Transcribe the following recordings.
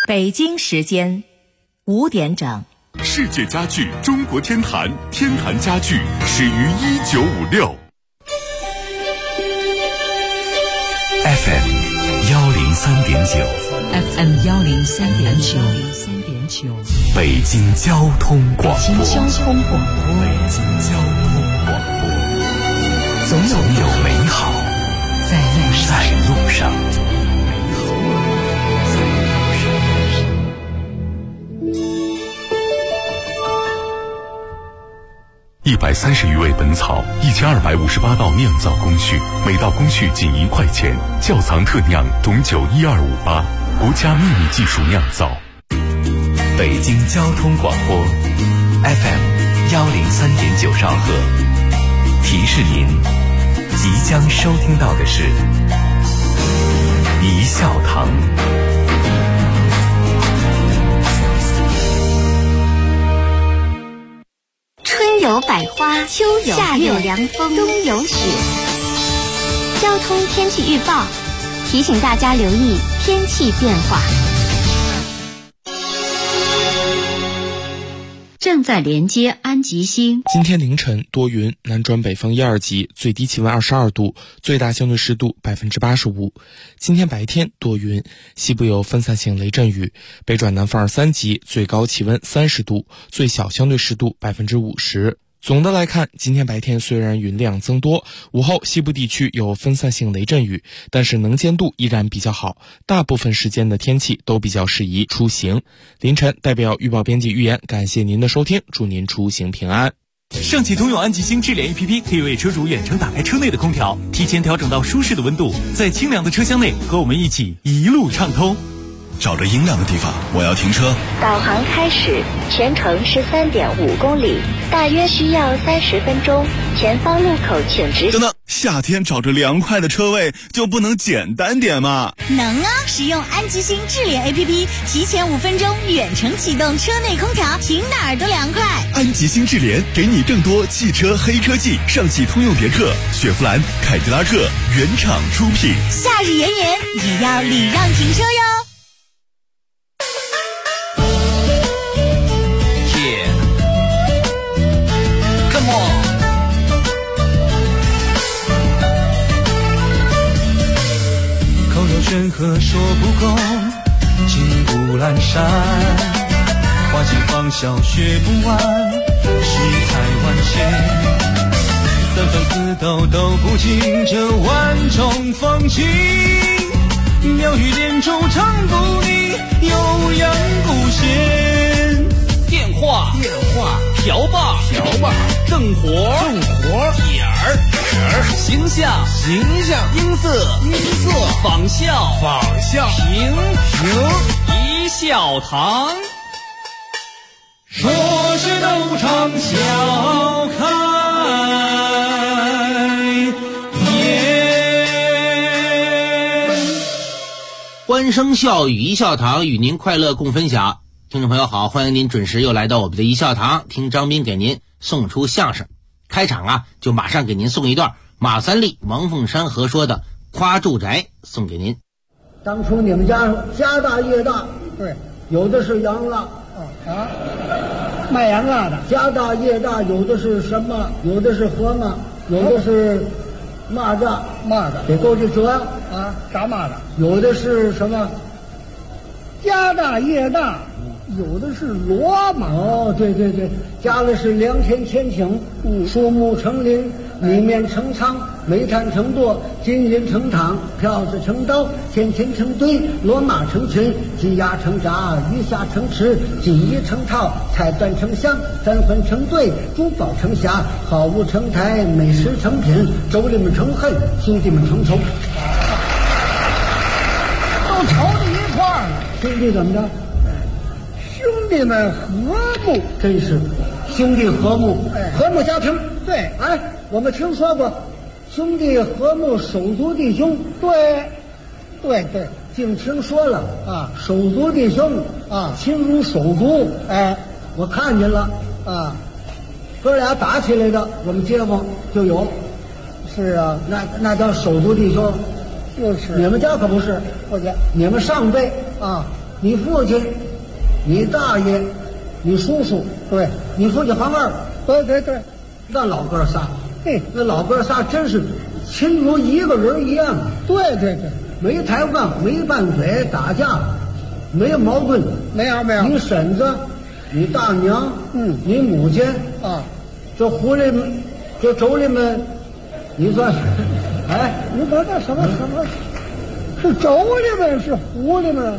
北京时间5点整。 世界家具中国天坛，天坛家具始于1956。 FM 103.9 FM 103.9 北京交通广播。 北京交通广播， 总有美好在路上。130余味本草，1258道酿造工序，每道工序仅1块钱。窖藏特酿董酒12588，国家秘密技术酿造。北京交通广播 FM 103.9兆赫，提示您即将收听到的是一笑堂。 春有百花，秋有夏有凉风，冬有雪。交通天气预报提醒大家留意天气变化。 正在连接安吉星。 今天凌晨多云，南转北风1、2级，最低气温22度，最大相对湿度85%。今天白天多云，西部有分散性雷阵雨，北转南风2、3级，最高气温30度，最小相对湿度50%。总的来看，今天白天虽然云量增多，午后西部地区有分散性雷阵雨，但是能见度依然比较好，大部分时间的天气都比较适宜出行。凌晨代表预报编辑预言，感谢您的收听，祝您出行平安。 上汽通用安吉星智联 APP 可以为车主远程打开车内的空调，提前调整到舒适的温度，在清凉的车厢内和我们一起一路畅通。 找着阴凉的地方，我要停车。 导航开始，全程是3.5公里，大约需要30分钟。前方路口请直行。 等等，夏天找着凉快的车位就不能简单点吗？ 能啊！使用安吉星智联 APP， 提前5分钟远程启动车内空调，停哪儿都凉快。 安吉星智联给你更多汽车黑科技，上汽通用别克、雪佛兰、凯迪拉克原厂出品。 夏日炎炎也要礼让停车哟。 山河说不够，金不阑珊，花尽芳笑学不完，世态万千，三番四斗都不尽这万种风情，妙语连珠唱不腻，悠扬不闲。 电话瓢把正活点儿形象音色仿效评一笑堂， 说是斗场笑开颜。 欢声笑语一笑堂，与您快乐共分享。听众朋友好，欢迎您准时又来到我们的一笑堂，听张斌给您送出相声。开场就马上给您送一段马三立、王凤山合说的夸住宅，送给您。 当初你们家大业大， 对， 有的是洋蜡， 卖洋蜡的， 家大业大，有的是什么？有的是河马，有的是蚂蚱，得够这折啊，啥蚂蚱？ 有的是什么？ 家大业大。有的是骡马哦，对，家里是良田千顷，树木成林，米面成仓，煤炭成垛，金银成塘，票子成刀，钱钱成堆，骡马成群，鸡鸭成闸，鱼虾成池，锦衣成套，菜端成箱，三分成对，珠宝成匣，好物成台，美食成品，妯娌们成恨，兄弟们成仇， 都仇到一块儿了。 兄弟怎么着？ 兄弟们和睦， 真是兄弟和睦，和睦家庭。 对， 我们听说过兄弟和睦，手足弟兄。 对， 净听说了啊， 手足弟兄啊， 亲如手足。我看见了啊，哥俩打起来的，我们街坊就有。 是啊， 那叫手足弟兄。 就是你们家可不是， 不是， 你们上辈啊。 你父亲、你大爷、你叔叔， 对， 你父亲黄二， 对对对， 那老哥仨， 嘿， 那老哥仨真是亲如一个人一样。 对对对， 没抬杠，没拌嘴，打架，没有矛盾， 没有没有。 你婶子，你大娘，你母亲啊， 这狐狸们，这妯娌们，你算是，哎， 你说这什么，是妯娌们是狐狸们？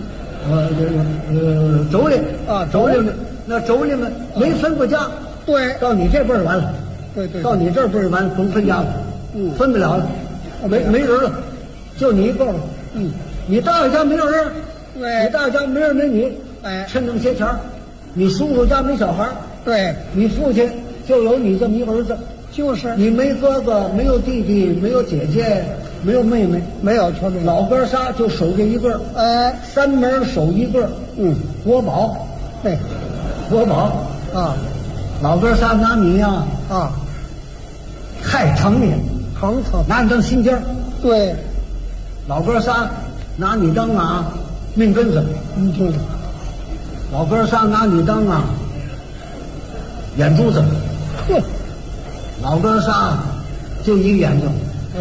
妯娌啊， 妯娌们，那妯娌们没分过家。 对， 到你这辈儿完了。 对， 到你这辈儿完，甭分家了，分不了了，没人了，就你一个了。你大爷家没有人， 对， 你大爷家没人没你， 哎， 趁弄些钱儿。你叔叔家没小孩， 对， 你父亲就有你这么一儿子， 就是你没哥哥，没有弟弟，没有姐姐，没有妹妹， 没有全没有。 老哥仨就守这一个，三门守一个，国宝， 对， 国宝啊，老哥仨拿你呀太疼你， 疼， 拿你当心尖儿。 对， 老哥仨拿你当命根子，老哥仨拿你当眼珠子，老哥仨就一个眼睛。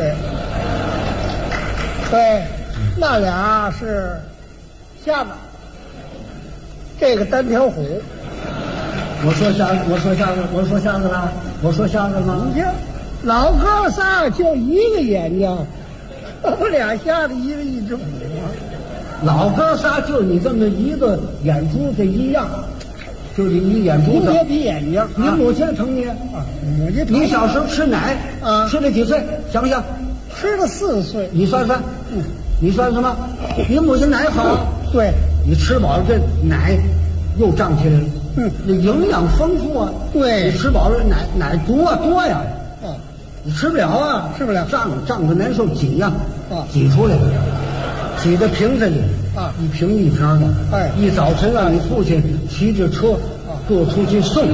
对，那俩是瞎子，这个单条虎。 我说瞎子了，我说瞎子吗？ 你听，老哥仨就一个眼睛，我俩瞎子，一只虎。 老哥仨就你这么一个眼珠子一样，就你眼珠子。 别比眼睛。 你母亲疼你母亲疼你小时候吃奶吃了几岁？想不想？ 吃了4岁。 你算算，你算什么？你母亲奶好， 对， 你吃饱了这奶又胀起来了。那营养丰富啊， 对， 你吃饱了奶多呀，你吃不了啊， 吃不了， 胀得难受，挤呀，挤出来了，挤在瓶子里一瓶一瓶的，一早晨让你父亲骑着车各出去送。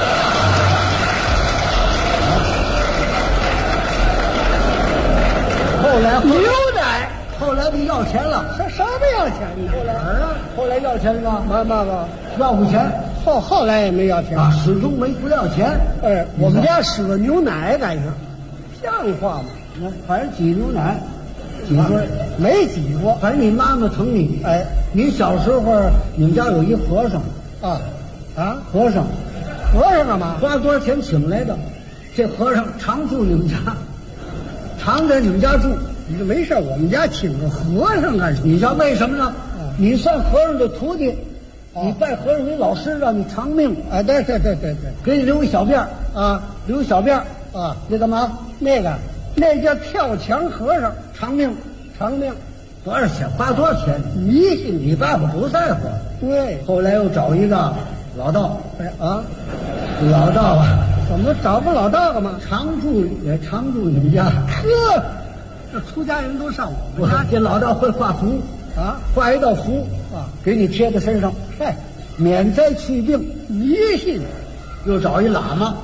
后来牛奶， 后来你要钱了， 什么要钱？你后来要钱了， 妈要不钱。 后来也没要钱始终没不要钱。 我们家使个牛奶赶上，像话吗？ 反正挤牛奶，挤过没挤过。 反正你妈妈疼你。你小时候你们家有一和尚和尚干嘛？ 花多少钱请来的？这和尚常住你们家，常在你们家住。 你这没事，我们家请个和尚干什么？ 你知道为什么呢？你算和尚的徒弟。你拜和尚为老师，让你长命。 对， 给你留一小辫留一小辫那干嘛？ 那叫跳墙和尚，长命。 多少钱？花多少钱？ 迷信， 你爸爸不在乎。 对， 后来又找一个老道。老道怎么找个老道干嘛？ 常住你们家。 这出家人都上我家。这老道会画符画一道符给你贴在身上，免灾去病， 迷信。 又找一喇嘛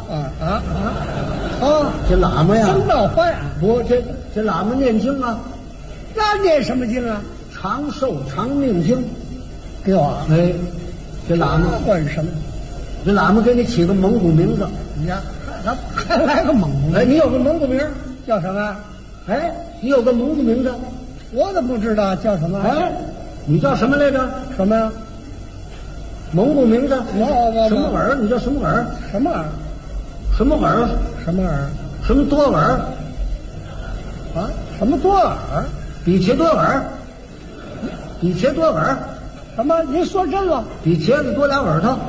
这喇嘛呀， 僧道坏不，这喇嘛念经那念什么经啊？ 长寿长命经。 给我这喇嘛管什么？ 这喇嘛给你起个蒙古名字。 你呀，还来个蒙古？ 你有个蒙古名叫什么？ 你有个蒙古名字， 我怎么不知道叫什么？ 你叫什么来着？ 什么呀？ 蒙古名字？什么耳？你叫什么耳？ 什么耳？ 什么耳？ 什么耳？ 什么多耳？ 什么多耳？ 比茄多耳？比茄多耳？ 什么？您说真了？ 比茄子多俩耳朵。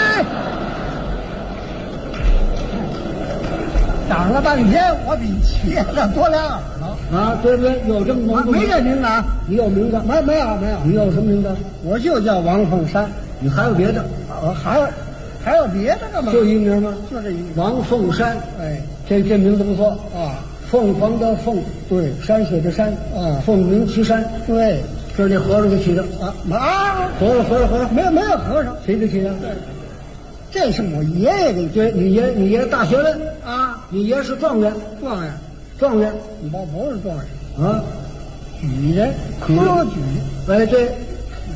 讲了半天，我比茄子多俩耳朵对不对？有这么蒙古没这名字你有名字？ 没有。 你有什么名字？ 我就叫王凤山。 你还有别的？ 还有别的干嘛？ 就一名吗？ 就这一名。 王凤山。这名字不错凤凰的凤， 对， 山水的山凤鸣岐山， 对， 这是这和尚给起的和尚没有和尚，谁给起的？ 这是我爷爷给。 对，你爷大学问你爷是状元， 你爸不是状元举人科举。 对，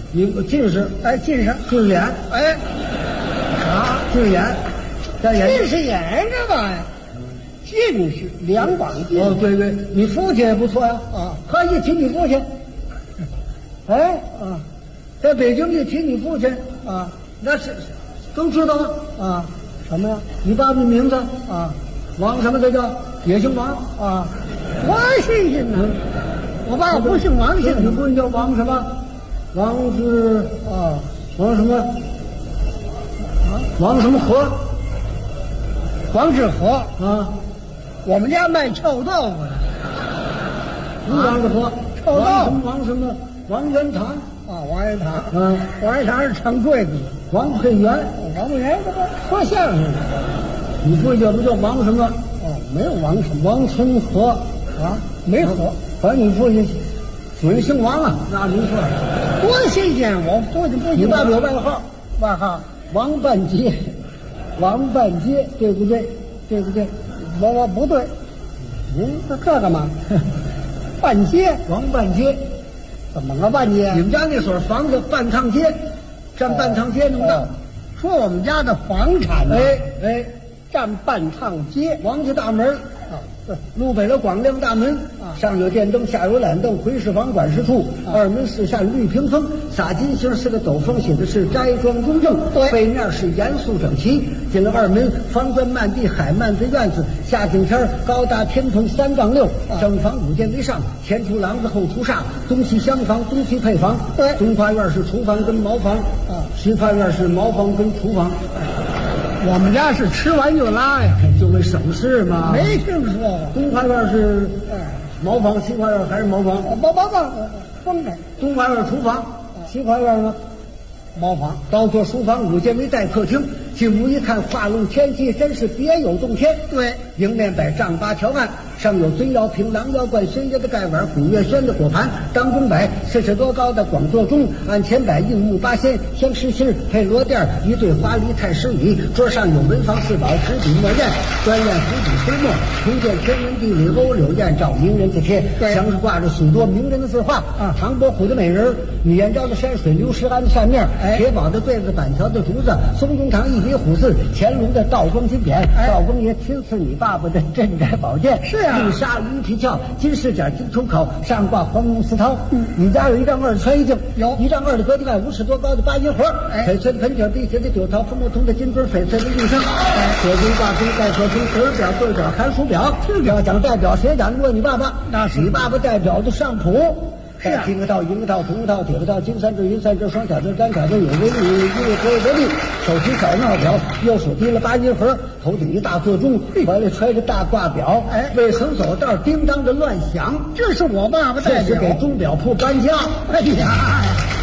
你近视， 哎，近视， 近眼， 哎， 啊，近眼，戴眼镜近视眼这玩意儿，近视两广近。 哦，对对，你父亲也不错呀， 啊， 他一提你父亲，哎啊，在北京一提你父亲啊， 那是都知道了啊，什么呀？ 你爸爸名字啊， 王什么的叫，也姓王啊，我姓姓呢，我爸不姓王姓， 你父亲叫王什么？王是啊，王什么？啊，王什么和？ 王致和啊， 我们家卖臭豆腐的。 王致和， 臭豆腐。 王什么？王元堂啊，王元堂。 嗯， 王元堂是唱柜子的。 王佩元， 王佩元这不说相声的。 你父亲叫不叫王什么？ 哦，没有王什么。 王春和啊，没和。 反正你父亲准姓王啊，那没错。 多新鲜！我父亲不姓。 你爸爸有外号， 外号王半截，王半截，对不对？对不对？ 我不对。这干嘛？半街， 王半街， 怎么个半街？ 你们家那所房子半趟街，占半趟街那么大。 说我们家的房产呢？ 哎， 占半趟街。 王家大门啊， 路北了广亮大门啊， 上有电灯，下有懒凳，回事房管事处，二门四扇绿屏风，洒金星是个斗篷，写的是斋庄中正， 对， 背面是严肃整齐。进了二门，方砖漫地，海漫子院子，夏景天高大天棚3杠6，正房5间为上，前出廊子后出煞，东西厢房，东西配房。 对， 东花院是厨房跟茅房啊， 西花院是茅房跟厨房。 我们家是吃完就拉呀， 就为省事嘛。 没听说过。 东花院是茅房，西花院还是茅房？ 不，分开。 东花院厨房，西花院呢？ 茅房。 倒座书房5间为带客厅，进屋一看，画龙天际，真是别有洞天。 对， 迎面摆丈八条案，上有尊窑瓶、狼窑罐、轩爷的盖碗、古月轩的果盘，当中摆40多高的广座钟，案前摆硬木8仙、香石心配罗垫，一对花梨太师椅，桌上有文房四宝、纸笔墨砚、端砚湖底飞墨，重见天文地理欧柳砚照名人字帖，墙上挂着许多名人的字画啊，唐伯虎的美人，米彦昭的山水，刘石安的扇面，铁宝的对子，板桥的竹子，松中堂一笔虎字，乾隆的道光金匾，道光爷亲赐你爸爸的镇宅宝剑， 是啊， 绿纱鱼皮鞘，金饰甲，金冲口，上挂黄龙丝绦。你家有一丈2的穿衣镜， 有一丈2的格子盖，50多高的8银盒，翡翠的盆景，碧血的酒桃，枫木铜的金樽，翡翠的玉笙，铁钟挂钟，带客钟，对表对表，寒暑表。要讲代表，谁讲过你爸爸？ 那是你爸爸代表的上谱。 是啊， 金个套、银个套、铜个套、铁个套、金三针、银三针、双挑针、单挑针，有为力，因为多为力。手提小闹表，右手提了8银盒，头顶一大座钟，怀里揣着大挂表，为横走道叮当的乱响。 这是我爸爸代表， 这是给钟表铺搬家。 哎呀！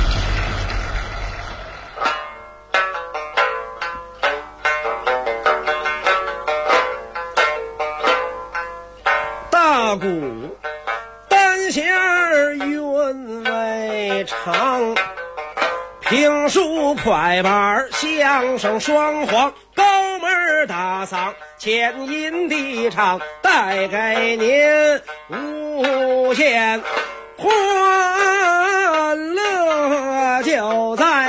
大鼓单弦韵味长，评书快板相声双簧，高门大嗓前音地唱，带给您无限欢乐，就在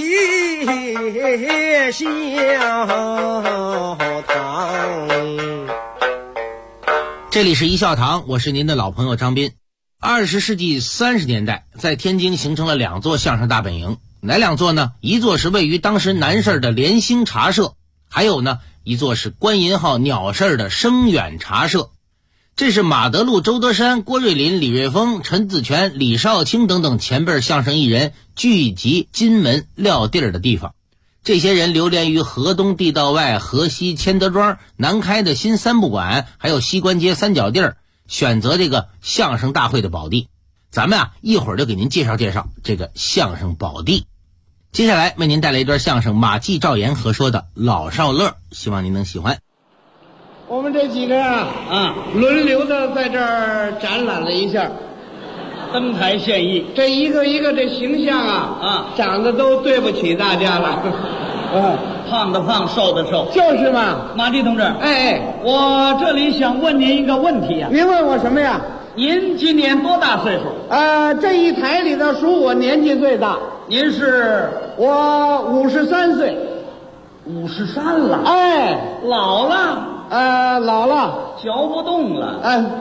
一笑堂。 这里是一笑堂，我是您的老朋友张斌。20世纪30年代，在天津形成了2座相声大本营，哪2座呢？一座是位于当时南市的联兴茶社，还有呢一座是关银号鸟市的声远茶社。这是马德禄、周德山、郭瑞林、李瑞峰、陈子全、李少卿等等前辈相声艺人聚集金门撂地儿的地方。这些人流连于河东地道外、河西千德庄、南开的新三不管，还有西关街三角地儿，选择这个相声大会的宝地。咱们一会儿就给您介绍介绍这个相声宝地。接下来为您带来一段相声马季、赵岩合说的老少乐，希望您能喜欢。 我们这几个轮流的在这儿展览了一下，登台献艺。这一个一个这形象长得都对不起大家了。 胖的胖，瘦的瘦， 就是嘛。 马季同志，我这里想问您一个问题呀。 您问我什么呀？ 您今年多大岁数？ 这一台里头数我年纪最大。 您是？ 我53岁。 53了？ 哎， 老了？ 老了， 嚼不动了。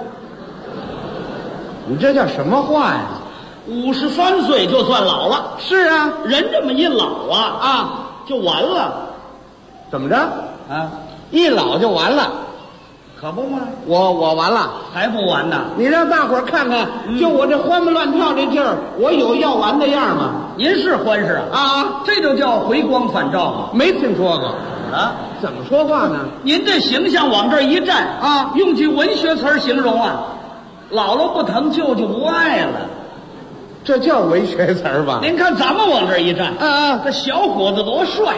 你这叫什么话呀 ？53岁就算老了？ 是啊， 人这么一老就完了。 怎么着？一老就完了？ 可不吗？ 我完了， 还不完呢？ 你让大伙儿看看，就我这欢蹦乱跳这劲儿，我有要完的样吗？ 您是欢实这就叫回光返照嘛。 没听说过怎么说话呢？ 您这形象往这一站用句文学词儿形容姥姥不疼，舅舅不爱了， 这叫文学词儿吧？ 您看咱们往这一站，这小伙子多帅，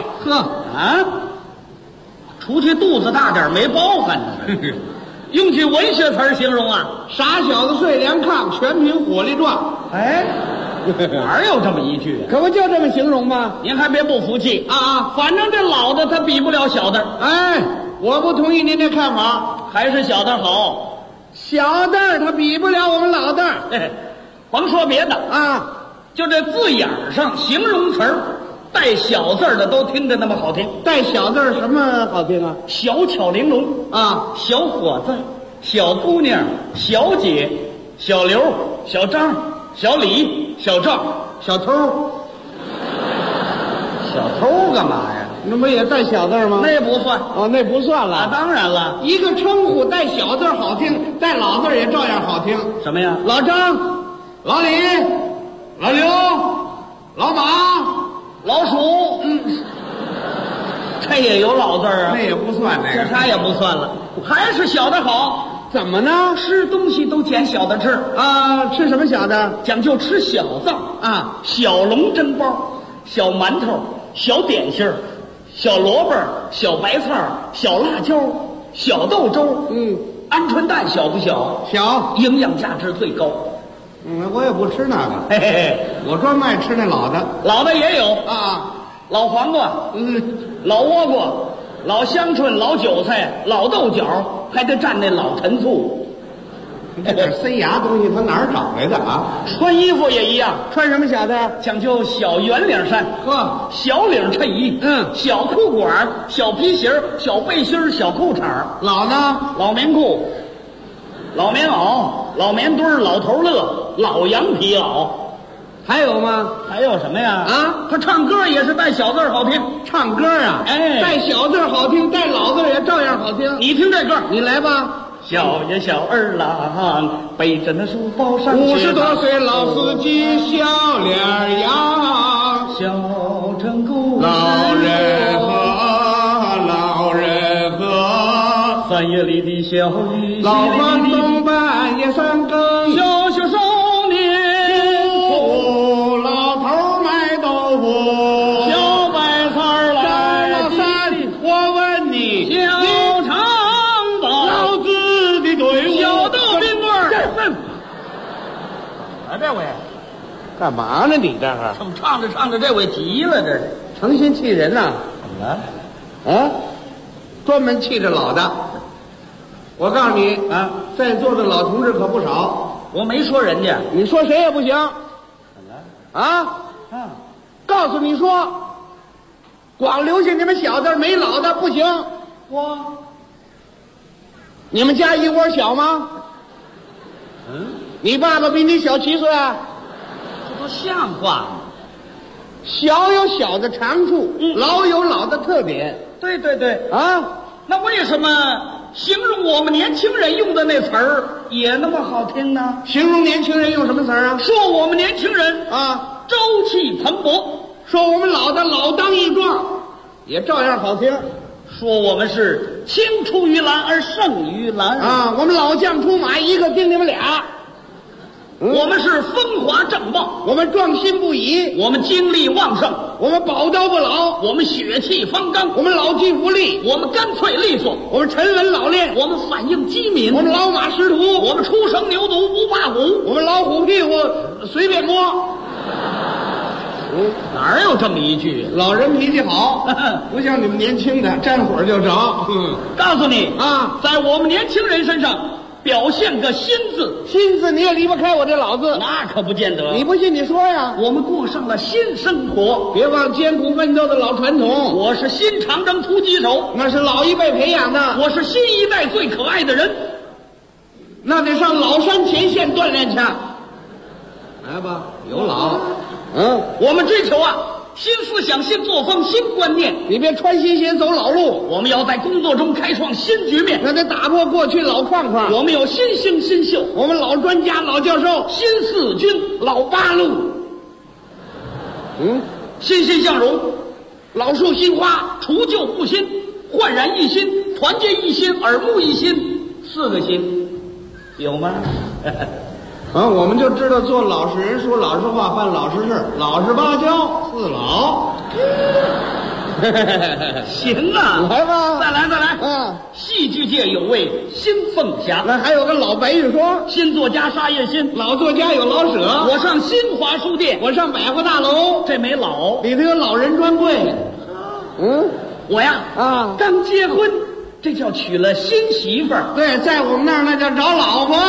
出去肚子大点没包含呢。用句文学词儿形容傻小子睡凉炕，全凭火力壮。 哪有这么一句？ 可不就这么形容吗？ 您还别不服气反正这老的他比不了小的。 我不同意您这看法， 还是小的好。 小的他比不了我们老的。 甭说别的就这字眼上形容词儿带小字儿的都听着那么好听。 带小字儿什么好听啊？ 小巧玲珑小伙子，小姑娘，小姐，小刘，小张，小李，小赵，小偷。小偷干嘛呀？ 那不也带小字吗？ 那也不算那不算了当然了， 一个称呼带小字好听，带老字也照样好听。 什么呀？ 老张，老李，老刘，老马， 老鼠。这也有老字儿那也不算这啥也不算了，还是小的好。 怎么呢？ 吃东西都捡小的吃吃什么小的？ 讲究吃小灶小笼蒸包，小馒头，小点心儿，小萝卜，小白菜，小辣椒，小豆粥，鹌鹑蛋小不小？ 小， 营养价值最高。 我也不吃那个，我专卖吃那老的。 老的也有老黄瓜，老倭瓜，老香椿，老韭菜，老豆角，还得蘸那老陈醋。 这点塞牙东西他哪儿找来的穿衣服也一样， 穿什么小的？ 讲究小圆领衫，小领衬衣，小裤管，小皮鞋，小背心，小裤衩。 老呢？ 老棉裤，老棉袄，老棉墩，老头乐，老羊皮袄。 还有吗？ 还有什么呀？他唱歌也是带小字好听。 唱歌带小字好听，带老字也照样好听。 你听这歌， 你来吧。 小呀小二郎背着那书包上 50多岁老司机笑脸扬， 小城故事老人和 3月里的小雨， 老房东半夜3更， 小学少年苦，老头卖豆腐， 小白菜来老三，我问你， 小长宝， 老子的队伍， 小豆冰棍儿。这位干嘛呢？你这儿怎么唱着唱着这位急了？这是诚心气人呐！ 怎么了？ 专门气着老的。我告诉你在座的老同志可不少。 我没说人家， 你说谁也不行。 怎么了？ 告诉你说，光留下你们小的没老的不行。你们家一窝小吗？你爸爸比你小7岁这不像话吗？ 小有小的长处，老有老的特点。 对那为什么形容我们年轻人用的那词儿也那么好听呢？ 形容年轻人用什么词儿说我们年轻人朝气蓬勃， 说我们老的老当益壮，也照样好听。 说我们是青出于蓝而胜于蓝我们老将出马，一个顶你们俩。 我们是风华正茂， 我们壮心不已， 我们精力旺盛， 我们宝刀不老， 我们血气方刚， 我们老骥伏枥， 我们干脆利索， 我们沉稳老练， 我们反应机敏， 我们老马识途， 我们初生牛犊不怕虎， 我们老虎屁股随便摸。 哪有这么一句？ 老人脾气好，不像你们年轻的沾火就着。 告诉你在我们年轻人身上表现个新字。 新字你也离不开我这老字。 那可不见得。 你不信你说呀。 我们过上了新生活， 别忘艰苦奋斗的老传统。 我是新长征突击手， 那是老一辈培养的。 我是新一代最可爱的人， 那得上老山前线锻炼去。来吧，有老。 我们追求新思想、新作风、新观念。 你别穿新鞋走老路。 我们要在工作中开创新局面， 那得打破过去老框框。 我们有新星新秀， 我们老专家、老教授， 新四军、 老八路。 欣欣向荣，老树新花，除旧布新，焕然一新，团结一心，耳目一新，4个新，有吗？ 我们就知道做老实人，说老实话，办老实事，老实巴交，4老。 行啊， 来吧， 再来。戏剧界有位新凤霞， 那还有个老白玉霜， 新作家沙叶新， 老作家有老舍。 我上新华书店， 我上百货大楼， 这没老， 里头有老人专柜。 我呀刚结婚，这叫娶了新媳妇儿。 对，在我们那儿那叫找老婆。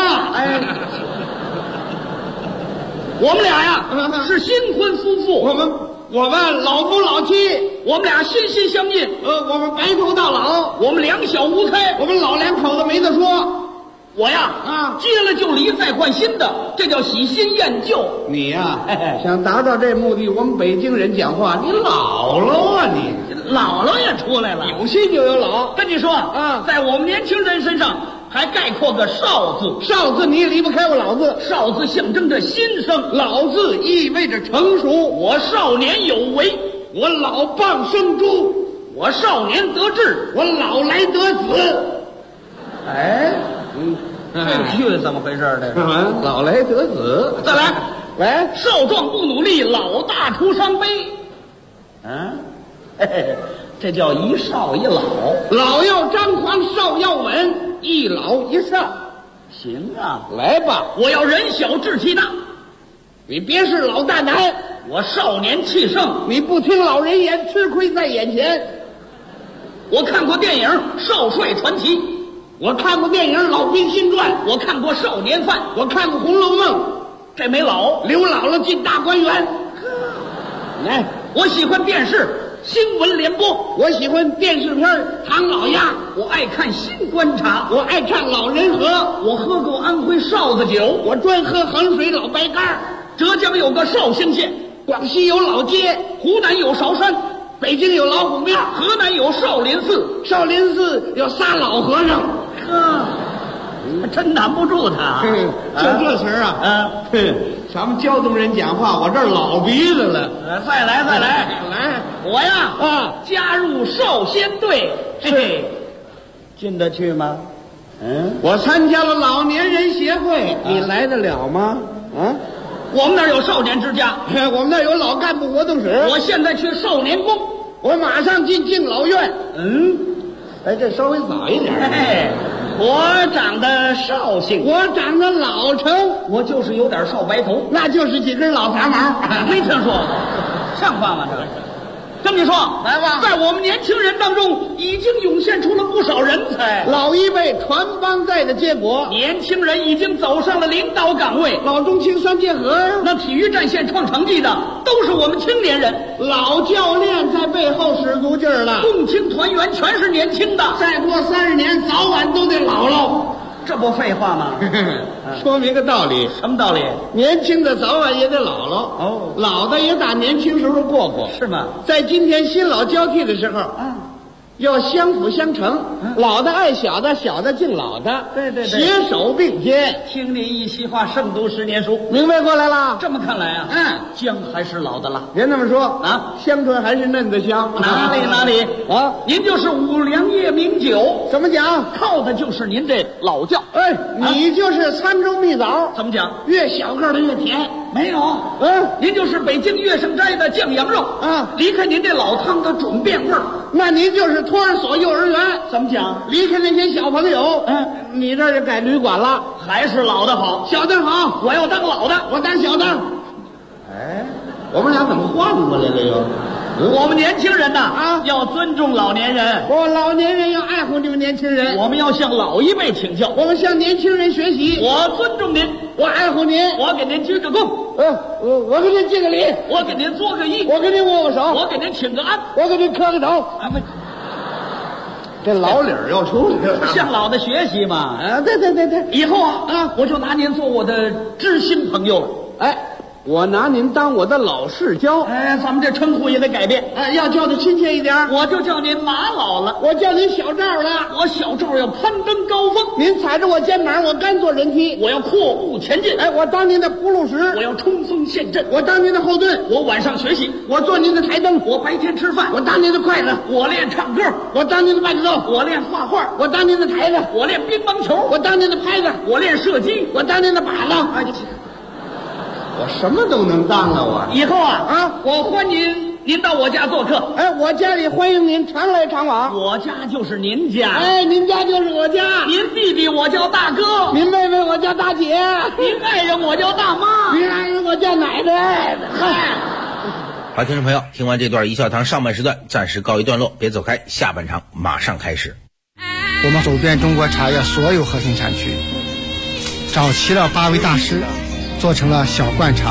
我们俩呀是新婚夫妇， 我们老夫老妻， 我们俩心心相印。 我们白头到老， 我们两小无猜， 我们老两口子没得说。 我呀结了就离，再换新的，这叫喜新厌旧。 你呀想达到这目的，我们北京人讲话，你姥姥啊你。 姥姥也出来了， 有新就有老。 跟你说在我们年轻人身上还概括个少字。 少字你也离不开我老字。 少字象征着新生， 老字意味着成熟。 我少年有为， 我老蚌生珠； 我少年得志， 我老来得子。 这句怎么回事？这是老来得子。 再来，少壮不努力，老大徒伤悲。这叫一少一老， 老要张狂，少要稳，一老一少。 行啊， 来吧， 我要人小志气大。 你别是老大难， 我少年气盛。 你不听老人言，吃亏在眼前。 我看过电影《少帅传奇》， 我看过电影《老兵新传》， 我看过《少年犯》， 我看过《红楼梦》。 这没老， 刘姥姥进大观园。来， 我喜欢电视新闻联播， 我喜欢电视片唐老鸭， 我爱看新观察， 我爱唱老人河， 我喝过安徽哨子酒， 我专喝衡水老白干。 浙江有个绍兴县， 广西有老街， 湖南有韶山， 北京有老虎庙， 河南有少林寺， 少林寺有仨老和尚。 真难不住他。 就这词儿咱们胶东人讲话，我这儿老鼻子了。 再来，我呀加入少先队，进得去吗？ 我参加了老年人协会，你来得了吗？ 我们那儿有少年之家， 我们那儿有老干部活动室。 我现在去少年宫， 我马上进敬老院。这稍微早一点。 我长得绍兴， 我长得老成， 我就是有点少白头， 那就是几根老杂毛。 没听说过，像话吗？这跟你说， 来吧， 在我们年轻人当中，已经涌现出了不少人才。 老一辈传帮带的结果， 年轻人已经走上了领导岗位， 老中青三结合。 那体育战线创成绩的，都是我们青年人。 老教练在背后使足劲儿了， 共青团员全是年轻的。 再过30年，早晚都得老了。 这不废话吗？ 说明个道理。 什么道理？ 年轻的早晚也得老了，老的也打年轻时候过过， 是吗？ 在今天新老交替的时候，要相辅相成，老的爱小的，小的敬老的， 对， 携手并肩。 听您一席话，胜读10年书。 明白过来了？ 这么看来啊，姜还是老的辣。 别那么说香椿还是嫩的香。 哪里您就是五粮液名酒。 怎么讲？ 靠的就是您这老窖。 你就是沧州蜜枣。 怎么讲？ 越小个的越甜。 没有，您就是北京月盛斋的酱羊肉离开您这老汤的准变味儿。 那您就是托儿所幼儿园。 怎么讲？ 离开那些小朋友，你这儿就改旅馆了。 还是老的好， 小的好。 我要当老的， 我当小的。我们俩怎么换过来了又？ 我们年轻人呐，要尊重老年人。 我老年人要爱护你们年轻人。 我们要向老一辈请教。 我们向年轻人学习。 我尊重您， 我爱护您。 我给您鞠个躬。 我给您敬个礼。 我给您做个揖。 我给您握握手。 我给您请个安。 我给您磕个头。这老理儿要出来了， 向老的学习嘛。 对， 以后我就拿您做我的知心朋友了。 哎，我拿您当我的老世交。 哎，咱们这称呼也得改变。 哎，要叫的亲切一点。 我就叫您马老了。 我叫您小赵了。 我小赵要攀登高峰。 您踩着我肩膀，我甘做人梯。 我要阔步前进。 哎，我当您的铺路石。 我要冲锋陷阵。 我当您的后盾。 我晚上学习。 我做您的台灯。 我白天吃饭。 我当您的筷子。 我练唱歌。 我当您的伴奏。 我练画画。 我当您的台子。 我练乒乓球。 我当您的拍子。 我练射击。 我当您的靶子。哎，我什么都能当啊！我以后我欢迎您到我家做客。 哎，我家里欢迎您常来常往。 我家就是您家。 哎，您家就是我家。 您弟弟我叫大哥。 您妹妹我叫大姐。 您爱人我叫大妈。 您爱人我叫奶奶。嗨。 好，听众朋友，听完这段一笑堂上半时段暂时告一段落，别走开，下半场马上开始。 我们走遍中国茶叶所有核心产区，找齐了8位大师，做成了小罐茶。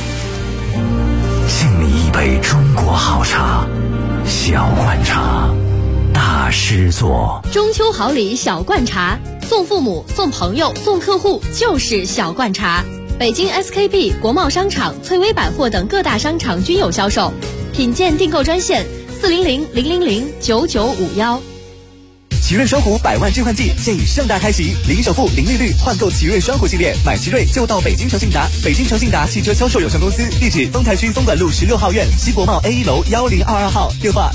敬你一杯中国好茶，小罐茶，大师做。 中秋好礼小罐茶，送父母、送朋友、送客户就是小罐茶。北京 SKP、国贸商场、翠微百货等各大商场均有销售。品鉴订购专线400-000-9951。 奇瑞双虎100万置换季现已盛大开启，零首付、零利率换购奇瑞双虎系列，买奇瑞就到北京诚信达。北京诚信达汽车销售有限公司，地址丰台区丰管路16号院西国贸 A1 楼1022号，电话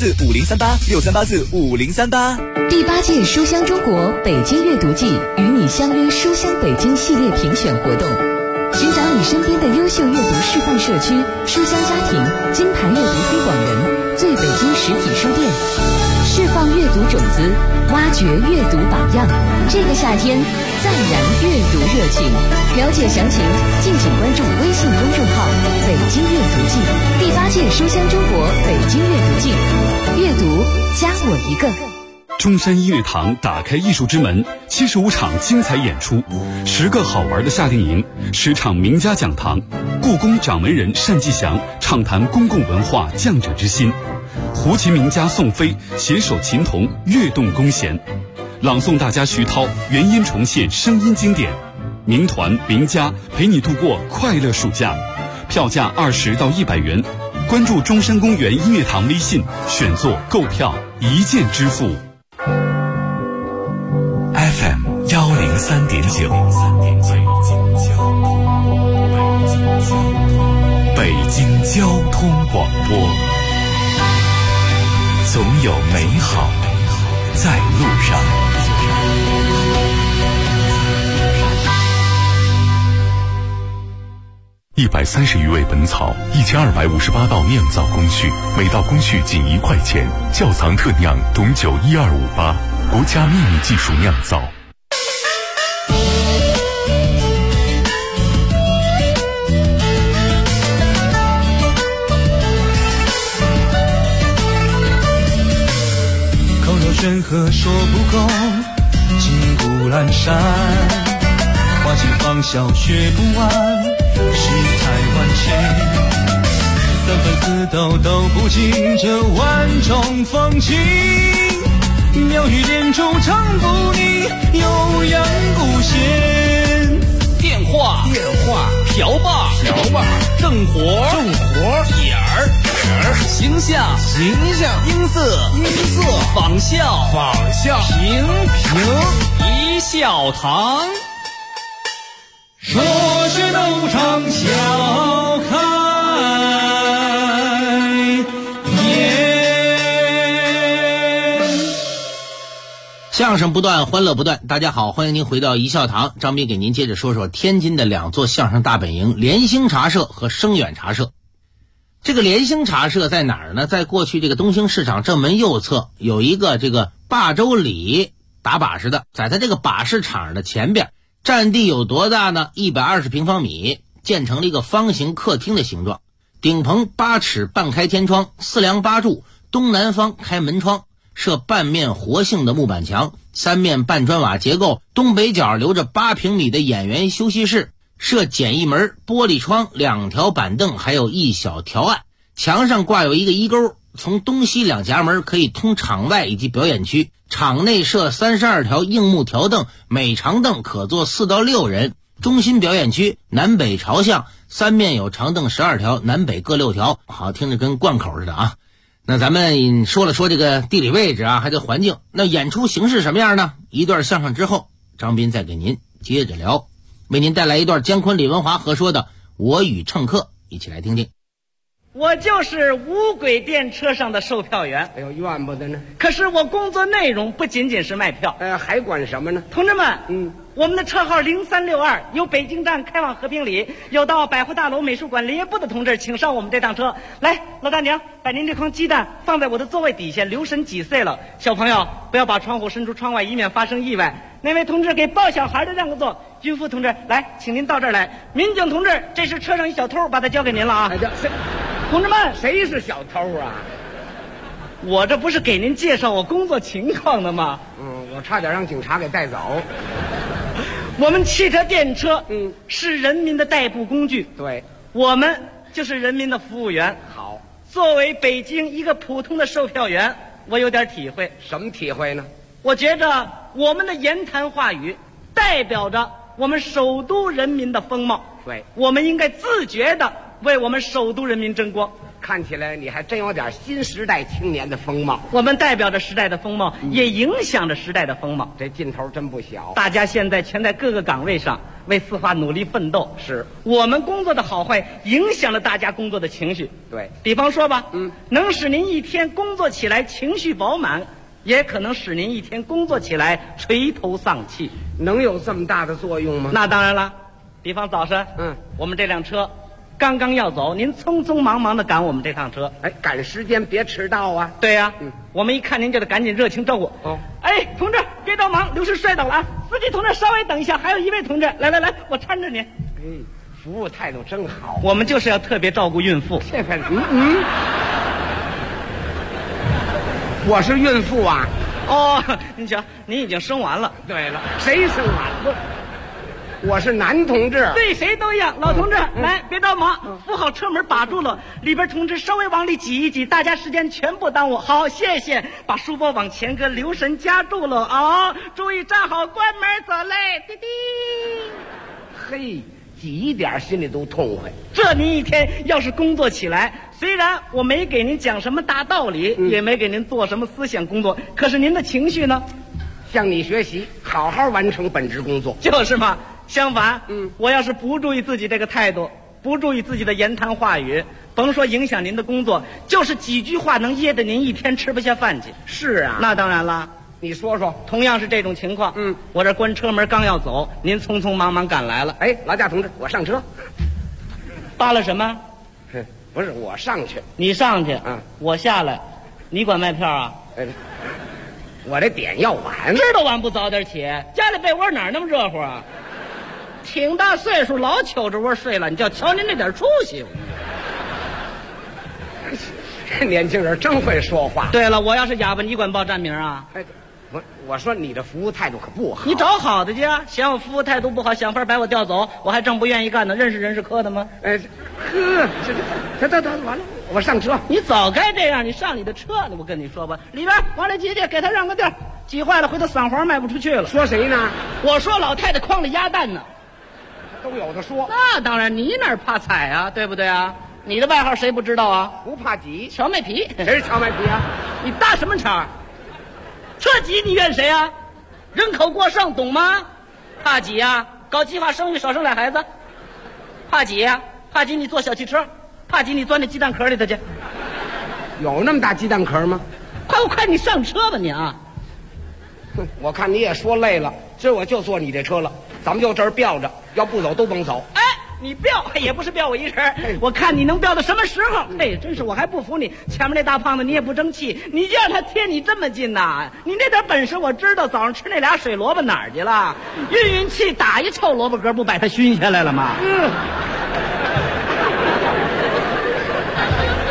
63845038，63845038。 第8届书香中国北京阅读季与你相约书香北京系列评选活动，寻找你身边的优秀阅读示范社区、书香家庭、金牌阅读推广人、最北京实体书店，释放阅读种子，挖掘阅读榜样。这个夏天再燃阅读热情。了解详情，敬请关注微信公众号“北京阅读季”。第8届书香中国北京阅读季，阅读加我一个。 中山音乐堂打开艺术之门，75场精彩演出，10个好玩的夏令营，10场名家讲堂，故宫掌门人单霁翔畅谈公共文化匠者之心，胡琴名家宋飞携手琴童跃动弓弦，朗诵大家徐涛原音重现声音经典，名团名家陪你度过快乐暑假，票价20到100元。关注中山公园音乐堂微信，选座购票一键支付。 FM 103.9，北京交通广播，总有美好在路上。130余味本草，1258道酿造工序，每道工序仅1块钱。窖藏特酿董酒12588，国家秘密技术酿造。 口若悬河说不够，金谷阑珊，花期芳笑学不完，世态万千，三分四斗都不尽这万种风情，妙语连珠唱不腻，悠扬古弦。 电话瓢把正活点儿形象音色仿效平一笑堂， 说是斗场笑开颜。 相声不断，欢乐不断。大家好，欢迎您回到一笑堂。张斌给您接着说说天津的2座相声大本营联兴茶社和声远茶社。这个联兴茶社在哪儿呢？在过去这个东兴市场正门右侧有一个这个霸州里打把式的，在它这个把式场的前边，占地有多大呢？120平方米，建成了一个方形客厅的形状。 顶棚8尺半开天窗，4梁8柱，东南方开门窗，设半面活性的木板墙，3面半砖瓦结构，东北角留着8平米的演员休息室，设简易门、玻璃窗、2条板凳，还有一小条案。墙上挂有一个衣钩，从东西2夹门可以通场外以及表演区。场内设32条硬木条凳，每长凳可坐4到6人。中心表演区南北朝向，3面有长凳12条，南北各6条。好，听着跟贯口似的啊。那咱们说了说这个地理位置啊，还有环境。那演出形式什么样呢？一段相声之后，张斌再给您接着聊，为您带来一段姜昆、李文华合说的《我与乘客》，一起来听听。 我就是无轨电车上的售票员。 哎呦，怨不得呢。 可是我工作内容不仅仅是卖票， 还管什么呢？ 同志们，我们的车号0362，由北京站开往和平里，有到百货大楼美术馆林业部的同志，请上我们这趟车。来，老大娘，把您这筐鸡蛋放在我的座位底下，留神挤碎了。小朋友，不要把窗户伸出窗外，以免发生意外。那位同志给抱小孩的让个座。军夫同志，来，请您到这儿来。民警同志，这是车上一小偷，把他交给您了啊。同志们， 谁是小偷啊？ 我这不是给您介绍我工作情况的吗？ 我差点让警察给带走。 我们汽车电车，是人民的代步工具。 对， 我们就是人民的服务员。 好， 作为北京一个普通的售票员，我有点体会。 什么体会呢？ 我觉着我们的言谈话语代表着我们首都人民的风貌。 对， 我们应该自觉地为我们首都人民争光。 看起来你还真有点新时代青年的风貌。 我们代表着时代的风貌，也影响着时代的风貌。 这劲头真不小。 大家现在全在各个岗位上为四化努力奋斗。 是我们工作的好坏影响了大家工作的情绪。 对， 比方说吧，能使您一天工作起来情绪饱满，也可能使您一天工作起来垂头丧气。 能有这么大的作用吗？ 那当然了。比方早晨，我们这辆车刚刚要走，您匆匆忙忙的赶我们这趟车。 哎，赶时间，别迟到啊。 对呀，我们一看您就得赶紧热情招呼。哎，同志别着忙，刘师摔倒了啊！司机同志稍微等一下，还有一位同志，来，我搀着您。 哎，服务态度真好。 我们就是要特别照顾孕妇。 这份我是孕妇啊。 哦，您瞧，您已经生完了。 对了，谁生完了？我是男同志。 对谁都一样。老同志，来，别着忙，扶好车门把住了，里边同志稍微往里挤一挤，大家时间全部耽误。好，谢谢。把书包往前搁，留神夹住了啊！注意站好，关门走嘞，滴滴。 嘿，挤一点心里都痛快。 这您一天要是工作起来，虽然我没给您讲什么大道理，也没给您做什么思想工作，可是您的情绪呢？ 向你学习，好好完成本职工作。 就是嘛。相反，我要是不注意自己这个态度，不注意自己的言谈话语，甭说影响您的工作，就是几句话能噎得您一天吃不下饭去。 是啊， 那当然了。 你说说， 同样是这种情况，我这关车门刚要走，您匆匆忙忙赶来了。 哎，劳驾同志，我上车。 扒了什么？ 不是我上去， 你上去，我下来，你管卖票啊？ 我这点要晚， 知道晚不早点起，家里被窝哪那么热乎啊？挺大岁数，老瞅着窝睡了，你就瞧您这点出息。 这年轻人真会说话。 对了，我要是哑巴，你管报站名啊？ 我说你的服务态度可不好。 你找好的去啊！嫌我服务态度不好，想法把我调走，我还正不愿意干呢。认识人事科的吗？ 得完了，我上车。 你早该这样，你上你的车呢。我跟你说吧，里边往里挤，给他让个地儿，挤坏了回头散黄卖不出去了。 说谁呢？ 我说老太太筐里鸭蛋呢。 都有的说。 那当然，你哪怕踩啊，对不对啊？你的外号谁不知道啊？ 不怕挤， 荞麦皮。 谁是荞麦皮啊？ 你搭什么茬？车挤你怨谁啊？人口过剩，懂吗？怕挤啊？搞计划生育少生俩孩子。怕挤呀？怕挤你坐小汽车，怕挤你钻那鸡蛋壳里头去。 有那么大鸡蛋壳吗？ 快你上车吧你啊！ 我看你也说累了，今儿我就坐你这车了，咱们就这儿吊着，要不走都甭走。 哎，你吊也不是吊我一人，我看你能吊到什么时候？嘿，真是我还不服你，前面那大胖子你也不争气，你就让他贴你这么近呐？你那点本事我知道，早上吃那俩水萝卜哪儿去了？运气打一臭萝卜壳，不把他熏下来了吗？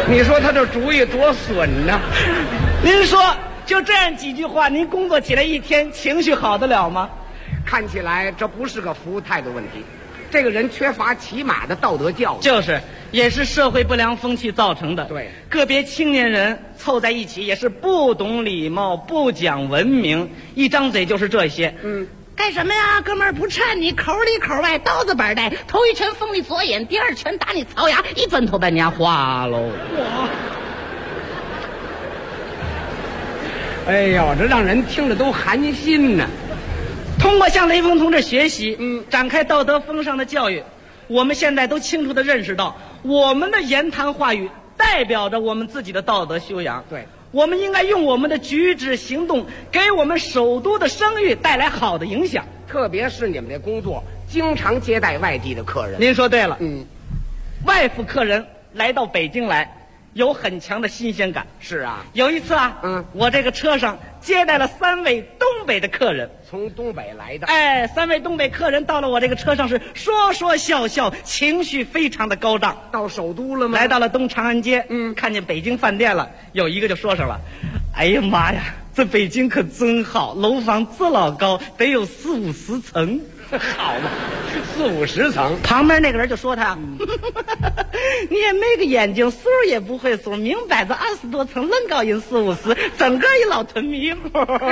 你说他这主意多损呢？ 您说就这样几句话，您工作起来一天情绪好得了吗？ 看起来这不是个服务态度问题，这个人缺乏起码的道德教育， 就是也是社会不良风气造成的。 对， 个别青年人凑在一起也是不懂礼貌，不讲文明，一张嘴就是这些。 干什么呀，哥们儿？不趁你口里口外刀子板带，头一拳封你左眼，第二拳打你槽牙，一分头把你花喽！ 哎呦，这让人听着都寒心呢。 通过向雷锋同志学习，展开道德风尚的教育，我们现在都清楚地认识到，我们的言谈话语代表着我们自己的道德修养。 对， 我们应该用我们的举止行动，给我们首都的声誉带来好的影响。 特别是你们这工作，经常接待外地的客人。 您说对了，外府客人来到北京来，有很强的新鲜感。 是啊， 有一次啊，我这个车上接待了3位东北的客人， 从东北来的。 哎，3位东北客人到了我这个车上是说说笑笑，情绪非常的高涨。 到首都了吗？ 来到了东长安街，看见北京饭店了，有一个就说上了：“哎呀妈呀，这北京可真好，楼房这老高，得有40、50层。” 好嘛，40、50层。 旁边那个人就说他：“你也没个眼睛，数也不会数，明摆着20多层，愣高人40、50，整个一老屯迷糊。”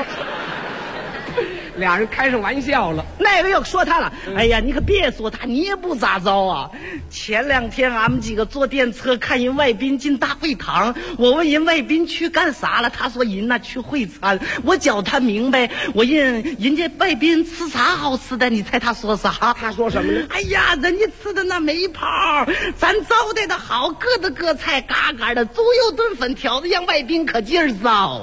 俩人开上玩笑了。 那个又说他了：“哎呀，你可别说他，你也不咋着啊。前2天俺们几个坐电车看人外宾进大会堂，我问人外宾去干啥了，他说人那去会餐。我教他明白，我问人家外宾吃啥好吃的，你猜他说啥？ 他说什么呢？ 哎呀，人家吃的那没泡，咱招待的好，各的各菜，嘎嘎的，猪油炖粉条子，让外宾可劲儿造。”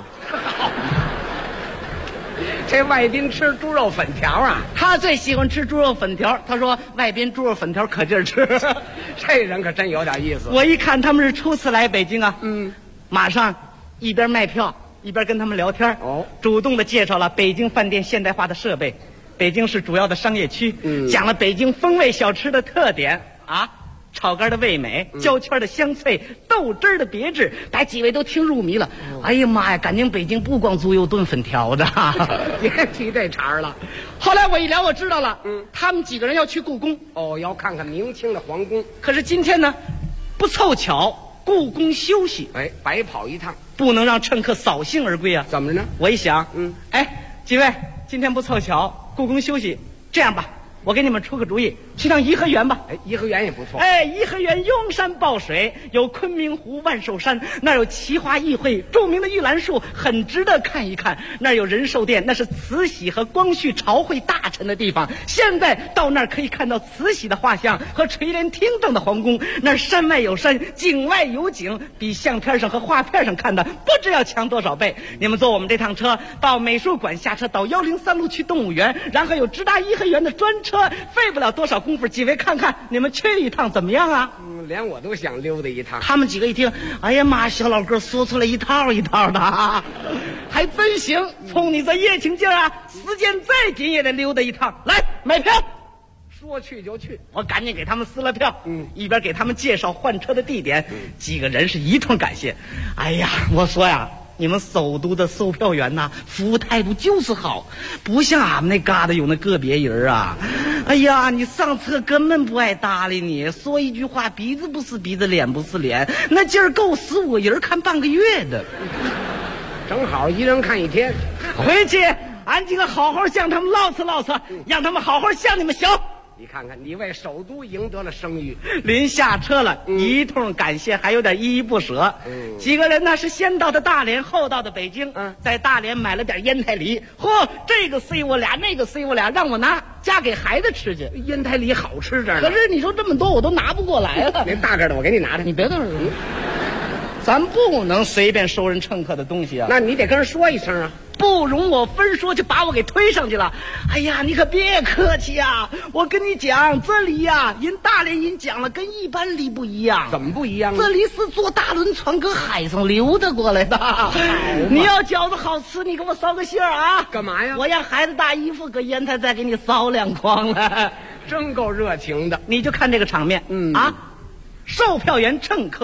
这外宾吃猪肉粉条啊， 他最喜欢吃猪肉粉条。他说外宾猪肉粉条可劲儿吃。 这人可真有点意思。 我一看他们是初次来北京啊，马上一边卖票一边跟他们聊天，主动的介绍了北京饭店现代化的设备，北京市主要的商业区，讲了北京风味小吃的特点啊。炒肝的味美，焦圈的香脆，豆汁的别致，把几位都听入迷了。哎呀妈呀，感情北京不光猪油炖粉条子， 别提这茬了。 后来我一聊，我知道了，他们几个人要去故宫， 要看看明清的皇宫。 可是今天呢，不凑巧，故宫休息， 白跑一趟， 不能让乘客扫兴而归啊。 怎么呢？ 我一想，几位今天不凑巧，故宫休息，这样吧。我给你们出个主意，去趟颐和园吧。 颐和园也不错。 颐和园拥山抱水，有昆明湖、万寿山，那儿有奇花异卉，著名的玉兰树，很值得看一看。那儿有仁寿殿，那是慈禧和光绪朝会大臣的地方。现在到那儿可以看到慈禧的画像和垂帘听政的皇宫。那儿山外有山，景外有景，比相片上和画片上看的不知要强多少倍。你们坐我们这趟车到美术馆下车，到103路去动物园，然后有直达颐和园的专车。费不了多少功夫，几位看看，你们去一趟怎么样啊？ 连我都想溜达一趟。 他们几个一听，哎呀妈，小老哥说出来一套一套的啊，还真行。冲你这热情劲儿啊，时间再紧也得溜达一趟。来，买票。 说去就去， 我赶紧给他们撕了票，一边给他们介绍换车的地点，几个人是一通感谢。哎呀，我说呀。你们首都的售票员呐，服务态度就是好，不像俺们那旮瘩有那个别人啊。哎呀，你上车根本不爱搭理你，说一句话鼻子不是鼻子，脸不是脸，那劲儿够15个人看半个月的。 正好一人看1天。 回去俺几个好好向他们唠嗑唠嗑，让他们好好向你们学。 你看看，你为首都赢得了声誉。 临下车了，一通感谢，还有点依依不舍。几个人呢是先到的大连，后到的北京。在大连买了点烟台梨，嚯，这个塞我俩，那个塞我俩，让我拿家给孩子吃去。 烟台梨好吃着呢， 可是你说这么多我都拿不过来了。 那大个的我给你拿着， 你别跟人说。咱不能随便收人乘客的东西啊！ 那你得跟人说一声啊！ 不容我分说，就把我给推上去了。哎呀，你可别客气啊！我跟你讲，这梨呀，人大连人讲了，跟一般梨不一样。 怎么不一样？ 这梨是坐大轮船搁海上溜达过来的。你要饺子好吃，你给我捎个信儿啊！ 干嘛呀？ 我让孩子大姨夫搁烟台再给你捎2筐来。 真够热情的。 你就看这个场面，售票员乘客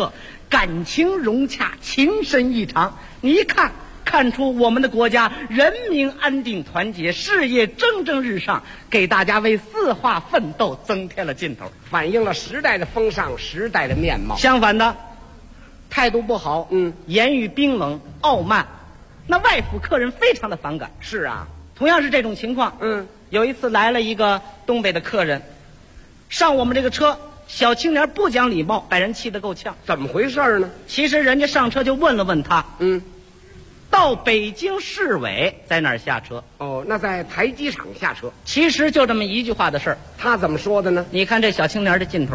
感情融洽，情深意长。你一看出我们的国家人民安定团结，事业蒸蒸日上，给大家为4化奋斗增添了劲头， 反映了时代的风尚，时代的面貌。 相反的，态度不好，言语冰冷傲慢，那外府客人非常的反感。 是啊， 同样是这种情况，有一次来了一个东北的客人，上我们这个车，小青年不讲礼貌，把人气得够呛。 怎么回事呢？ 其实人家上车就问了问他，到北京市委在哪儿下车？ 哦，那在台机场下车。 其实就这么一句话的事儿。 他怎么说的呢？ 你看这小青年的劲头。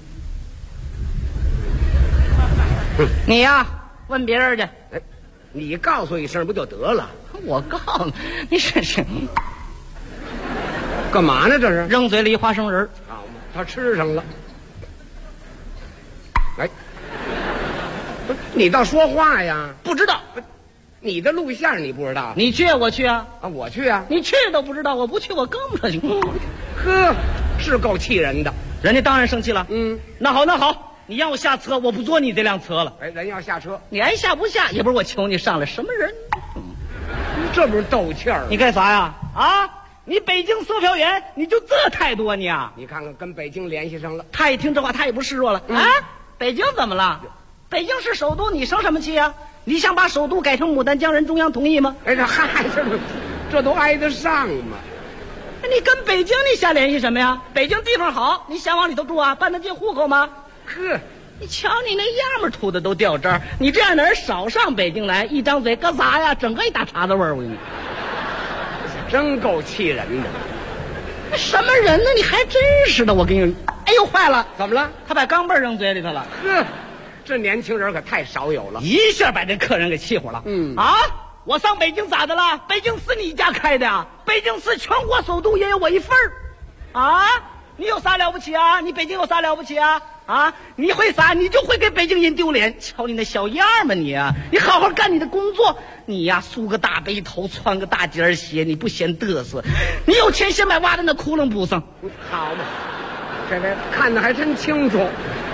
你呀，问别人去。 哎，你告诉一声不就得了？ 我告诉你，你这是干嘛呢？这是扔嘴里一花生仁。 好嘛，他吃上了。哎，不是你倒说话呀！ 不知道。 你的录像你不知道？ 你去我去啊？ 啊，我去啊！ 你去都不知道，我不去我更不去。 呵，是够气人的。 人家当然生气了。那好，你让我下车，我不坐你这辆车了。 哎，人要下车， 你爱下不下也不是我求你上来，什么人？ 这不是斗气儿？ 你干啥呀？啊！你北京售票员，你就这态度啊你啊？ 你看看跟北京联系上了。 他一听这话，他也不示弱了。啊，北京怎么了？北京是首都，你生什么气啊？你想把首都改成牡丹江，人中央同意吗？ 哎，这都挨得上吗？ 你跟北京你瞎联系什么呀？北京地方好，你想往里头住啊？办得进户口吗？ 呵， 你瞧你那样儿秃的都掉渣儿，你这样的人少上北京来，一张嘴干啥呀？整个一大碴子味儿，我跟你。 真够气人的。 什么人呢？你还真是的，我跟你。哎呦，坏了！ 怎么了？ 他把钢镚扔嘴里头了。 呵。这年轻人可太少有了， 一下把这客人给气火了。我上北京咋的了？北京是你家开的呀？北京市全国首都也有我一份儿。啊，你有啥了不起啊？你北京有啥了不起啊？啊，你会啥？你就会给北京人丢脸。瞧你那小样儿嘛你啊！你好好干你的工作。你呀，梳个大背头，穿个大尖鞋，你不嫌嘚瑟？你有钱先把挖的那窟窿补上。 好嘛，这看得还真清楚。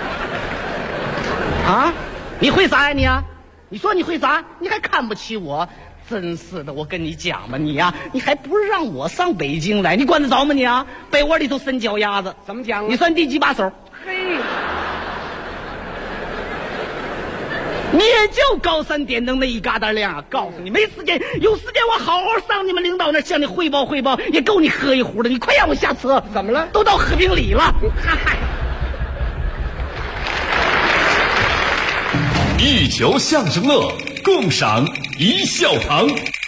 啊，你会啥呀你啊？你说你会啥？你还看不起我？真是的，我跟你讲吧，你呀，你还不是让我上北京来？你管得着吗你啊？被窝里头伸脚丫子， 怎么讲？ 你算第几把手？ 嘿， 你也就高三点灯那一疙瘩亮啊！告诉你，没时间，有时间我好好上你们领导那向你汇报汇报，也够你喝一壶的。你快让我下车！ 怎么了？ 都到和平里了。 嗨。 一球相声乐，共赏一笑堂。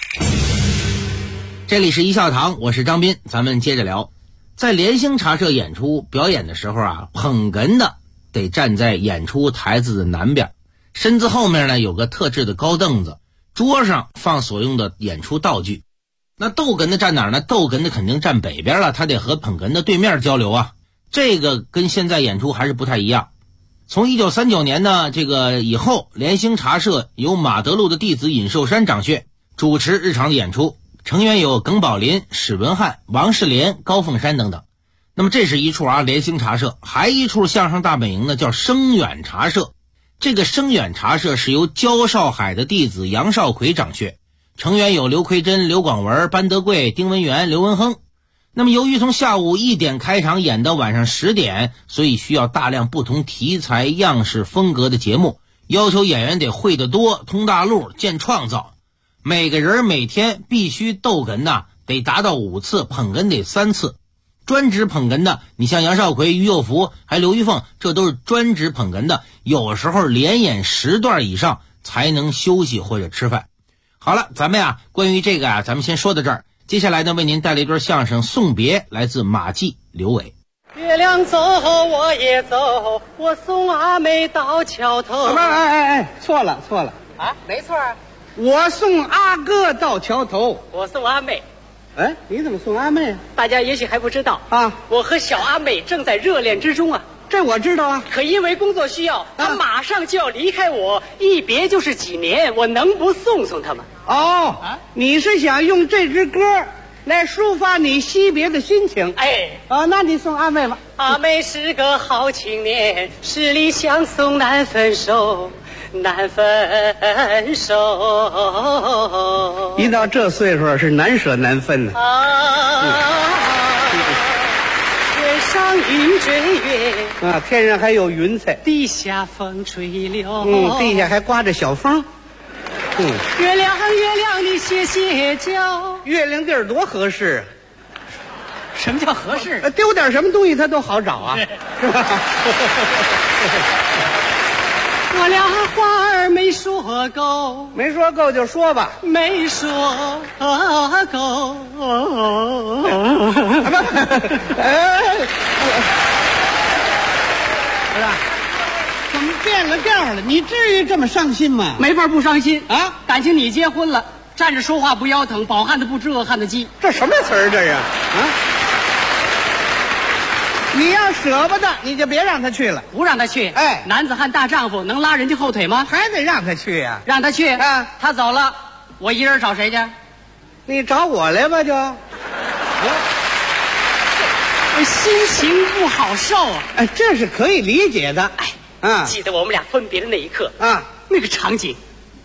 这里是一笑堂，我是张斌，咱们接着聊。在联星茶社演出表演的时候啊，捧哏的得站在演出台子的南边，身子后面呢有个特制的高凳子，桌上放所用的演出道具。那逗哏的站哪儿呢？逗哏的肯定站北边了，他得和捧哏的对面交流啊。这个跟现在演出还是不太一样。从1939年呢，这个以后，联星茶社由马德禄的弟子尹寿山掌穴，主持日常的演出，成员有耿宝林、史文翰、王世莲、高凤山等等。那么这是一处啊，联星茶社，还一处相声大本营呢，叫声远茶社。这个声远茶社是由焦少海的弟子杨少奎掌穴，成员有刘奎珍、刘广文、班德贵、丁文元、刘文亨。那么由于从下午1点开场演到晚上10点，所以需要大量不同题材、样式、风格的节目，要求演员得会得多，通大路，见创造。每个人每天必须逗哏呐，得达到5次，捧哏得3次。专职捧哏的，你像杨少奎、于幼福还刘玉凤，这都是专职捧哏的，有时候连演10段以上才能休息或者吃饭。好了，咱们呀，关于这个咱们先说到这儿。接下来呢，为您带来一段相声《送别》，来自马季、刘伟。 月亮走我也走，我送阿妹到桥头。 错了啊，没错啊， 我送阿哥到桥头， 我送阿妹。 哎，你怎么送阿妹？ 大家也许还不知道啊， 我和小阿妹正在热恋之中啊。 这我知道啊， 可因为工作需要，她马上就要离开我，一别就是几年，我能不送送她吗？ 哦，你是想用这支歌来抒发你惜别的心情。 哎， 那你送阿妹吧。 阿妹是个好青年，十里相送难分手，难分手。 一到这岁数是难舍难分的。 天上云追月天上还有云彩， 地下风吹柳。 地下还刮着小风。 月亮月亮你歇歇脚， 月亮地儿多合适。 什么叫合适？ 丢点什么东西它都好找啊，是吧？ 我俩话儿没说够， 没说够就说吧， 没说够。 不是，怎么变了调了？你至于这么伤心吗？ 没法不伤心啊！ 感情你结婚了，站着说话不腰疼，饱汉子不知饿汉子饥。 这什么词儿这是啊？你要舍不得，你就别让他去了。 不让他去， 哎， 男子汉大丈夫能拉人家后腿吗？ 还得让他去呀， 让他去啊！他走了，我一人找谁去？ 你找我来吧，就。 心情不好受啊！ 哎，这是可以理解的。 哎，记得我们俩分别的那一刻啊， 那个场景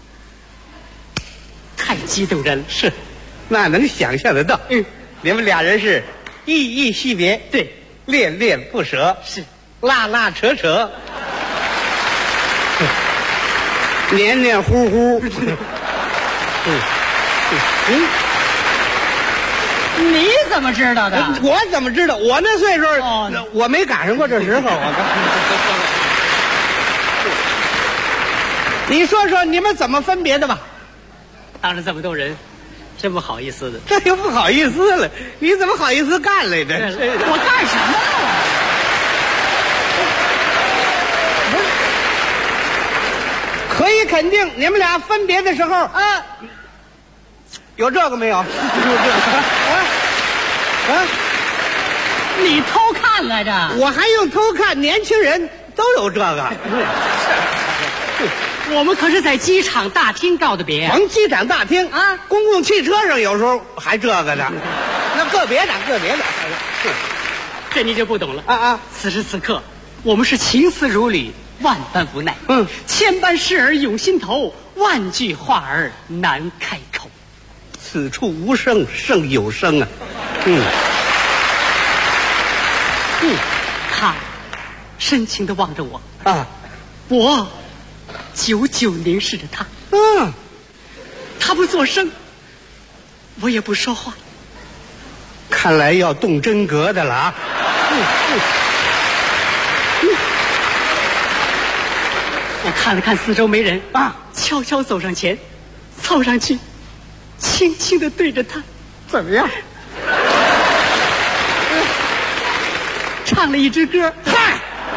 太激动人了。 是，那能想象得到。你们俩人是依依惜别， 对， 恋恋不舍， 是拉拉扯扯，黏黏糊糊。 你怎么知道的？ 我怎么知道？我那岁数，我没赶上过这时候。你说说你们怎么分别的吧？ 当着这么多人，真不好意思的。 这又不好意思了，你怎么好意思干来着？ 我干什么了？可以肯定，你们俩分别的时候啊，有这个没有？有这个你偷看来着？ 我还用偷看？年轻人都有这个。 我们可是在机场大厅告的别。 甭机场大厅啊，公共汽车上有时候还这个呢。那个别的。 这你就不懂了啊！此时此刻，我们是情丝如缕，万般无奈。千般事儿涌心头，万句话儿难开口。 此处无声胜有声啊！ 他深情地望着我啊， 我久久凝视着他。他不作声，我也不说话。 看来要动真格的了啊！ 我看了看四周没人啊，悄悄走上前，凑上去，轻轻地对着他， 怎么样？ 唱了一支歌。 嗨，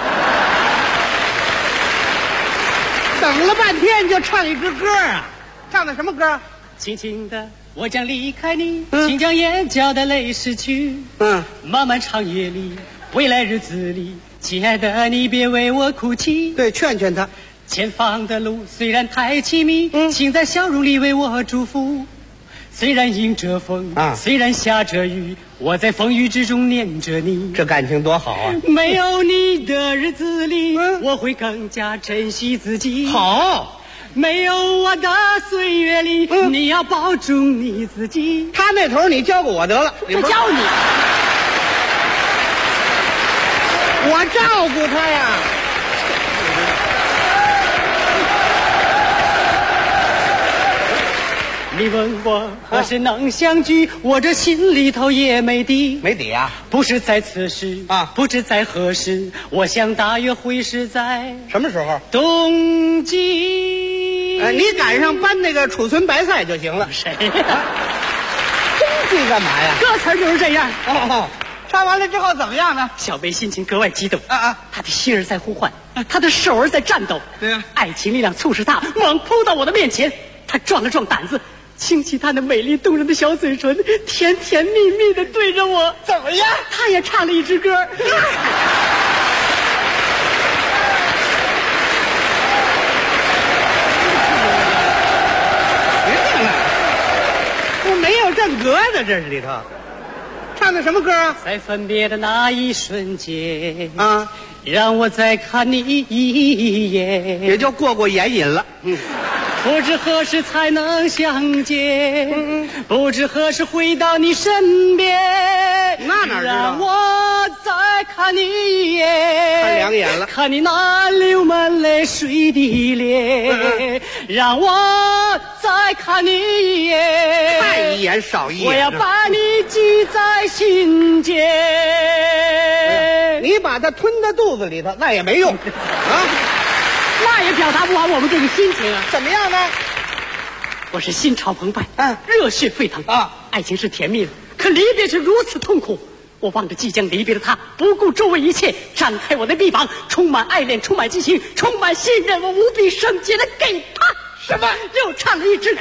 等了半天就唱一支歌啊！唱的什么歌？ 轻轻的，我将离开你，请将眼角的泪拭去。漫漫长夜里，未来日子里，亲爱的你别为我哭泣。 对，劝劝他。 前方的路虽然太凄迷，请在笑容里为我祝福。虽然迎着风，虽然下着雨，我在风雨之中念着你。 这感情多好啊！ 没有你的日子里，我会更加珍惜自己。 好， 没有我的岁月里，你要保重你自己。 他那头你教过我得了， 就教你， 我照顾他呀。 你问我何时能相聚，我这心里头也没底。 没底啊？ 不是在此时啊，不知在何时，我想大约会是在什么时候？ 冬季。 你赶上搬那个储存白菜就行了。 谁呀？ 冬季干嘛呀？ 歌词就是这样。 唱完了之后怎么样呢？ 小贝心情格外激动他的心儿在呼唤，他的手儿在颤抖。 对呀， 爱情力量促使他猛扑到我的面前。他壮了壮胆子，轻起他那美丽动人的小嘴唇，甜甜蜜蜜地对着我。 怎么样？ 他也唱了一支歌。 别唱了，我没有这个歌呢，这是里头。唱的什么歌啊？ 在分别的那一瞬间啊， 让我再看你一眼， 也就过眼瘾了。 不知何时才能相见，不知何时回到你身边。 那哪知道？ 让我再看你一眼， 看两眼了， 看你那流满泪水的脸。让我再看你一眼， 看一眼少一眼。 我要把你记在心间。 你把它吞到肚子里头，那也没用啊。 那也表达不完我们这个心情啊！ 怎么样呢？ 我是心潮澎湃，热血沸腾啊！爱情是甜蜜的，可离别是如此痛苦。我望着即将离别的他，不顾周围一切，展开我的臂膀，充满爱恋，充满激情，充满信任，我无比圣洁的给他什么？ 又唱了一支歌。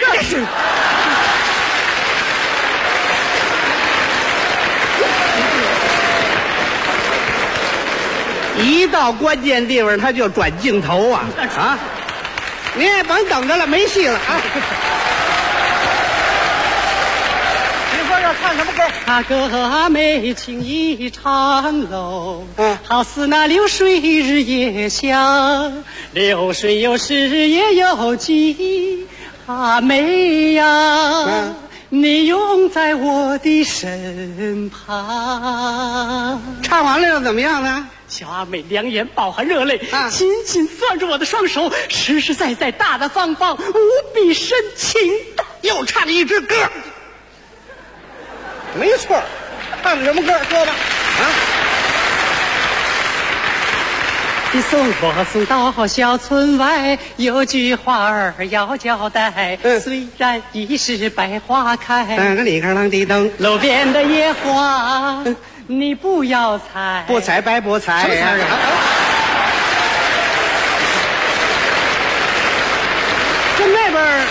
一到关键地方他就转镜头啊！啊，你也甭等着了，没戏了啊！你说要唱什么歌？ 他歌美情意长楼，好似那流水日夜香，流水有时也有急，啊美呀，你拥在我的身旁。 唱完了又怎么样呢？ 小阿美两眼饱含热泪，紧紧攥住我的双手，实实在在、大大方方、无比深情的又唱了一支歌。没错，唱的什么歌？说吧。啊！ 你送我送到小村外，有句话儿要交代。虽然已是百花开， 噔个里个啷地噔， 路边的野花。你不要采， 不采白不采。跟那边